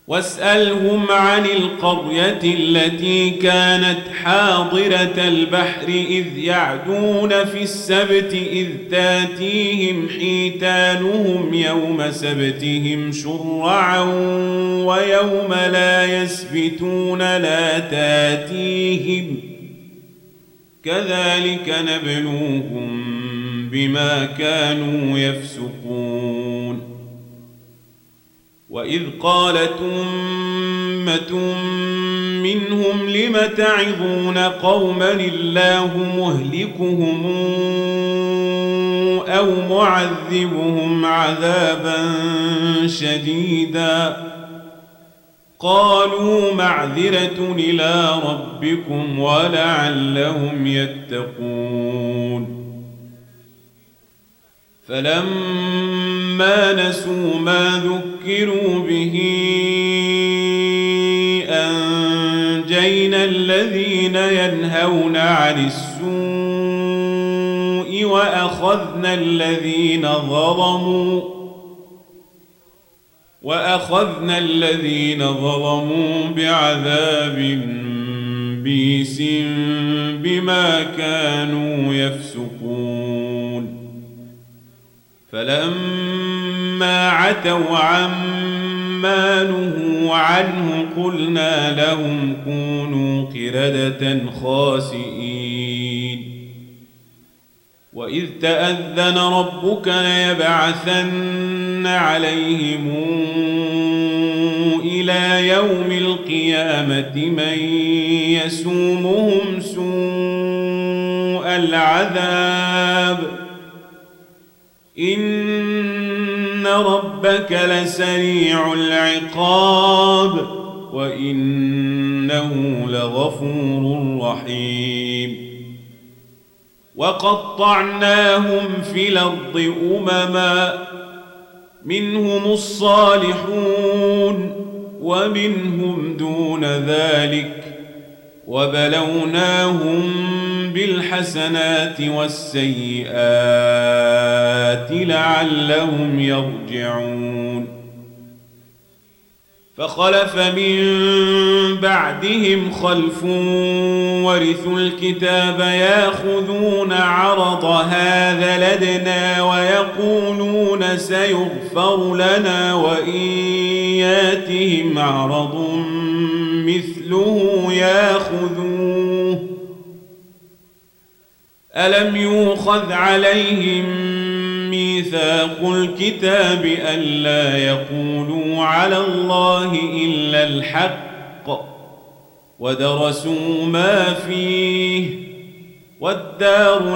واسألهم عن القرية التي كانت حاضرة البحر إذ يعدون في السبت إذ تاتيهم حيتانهم يوم سبتهم شرعا ويوم لا يسبتون لا تاتيهم كذلك نبلوهم بما كانوا يفسقون. وإذ قالت أمة منهم لم تعظون قوما الله مهلكهم أو معذبهم عذابا شديدا قالوا معذرة إلى ربكم ولعلهم يتقون. فلما نسوا ما ذكروا به أنجينا الذين ينهون عن السوء وأخذنا الذين ظلموا بعذاب بئيس بما كانوا يفسقون. فلما عتوا عما نهوا عنه قلنا لهم كونوا قردة خاسئين. وإذ تأذن ربك ليبعثن عليهم إلى يوم القيامة من يسومهم سوء العذاب إن ربك لسريع العقاب وإنه لغفور رحيم. وقطعناهم في الأرض أمما منهم الصالحون ومنهم دون ذلك وبلوناهم بالحسنات والسيئات لعلهم يرجعون. فخلف من بعدهم خلف ورثوا الكتاب ياخذون عرض هذا الأدنى ويقولون سيغفر لنا وإن ياتهم عرض مثله ياخذوه ألم يؤخذ عليهم ميثاق الكتاب ألا يقولوا على الله إلا الحق ودرسوا ما فيه والدار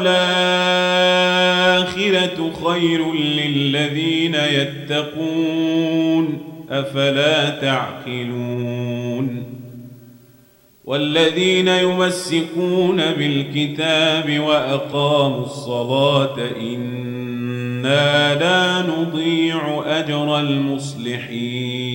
الآخرة خير للذين يتقون أفلا تعقلون. والذين يمسكون بالكتاب وأقاموا الصلاة إنا لا نضيع أجر المصلحين.